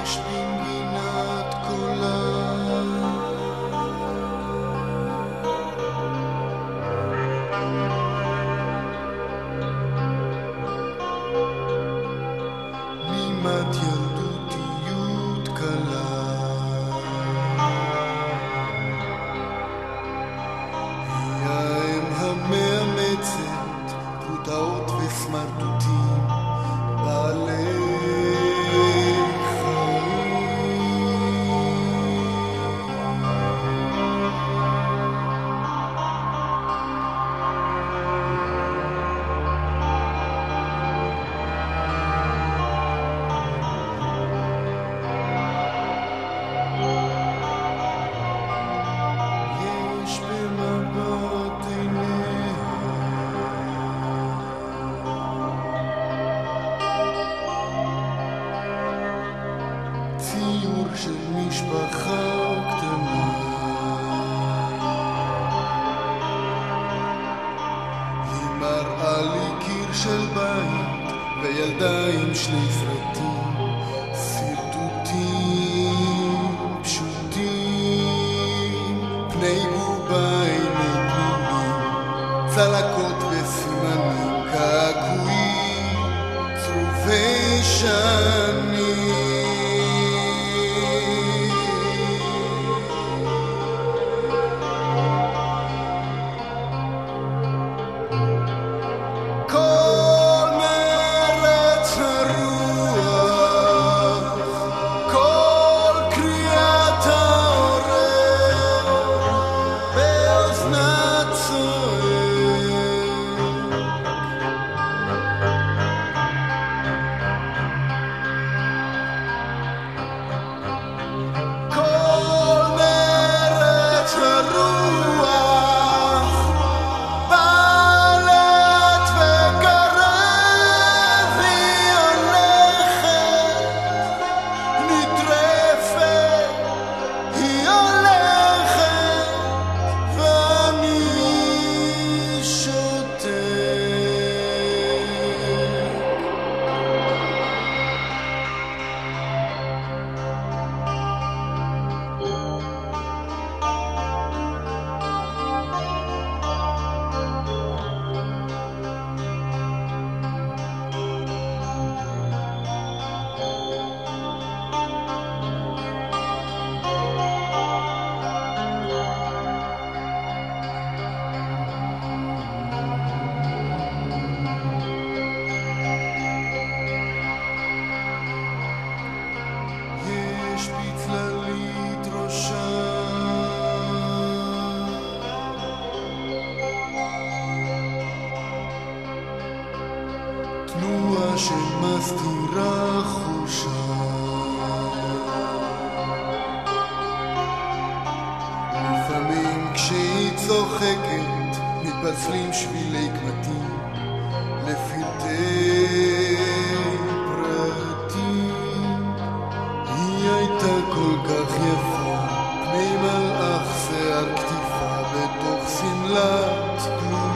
יש במגינת קולה נימת ילדותיות קלה היא האם המאמצת פרוטאות וסמרטוטים בעלי של משפחה קטנה היא מראה לי קיר של בית וילדה עם שני סרטים סרטוטים פשוטים פני בובה עיני פנימים צלקות וסימנים קעקועים צרובי שנים תנועה שמסתירה חושה לפעמים כשהיא צוחקת מתפצלים שבילי קמטים לפרטי פרטים היא הייתה כל כך יפה פני מלאך שיער כתיפה בתוך סמלת דמות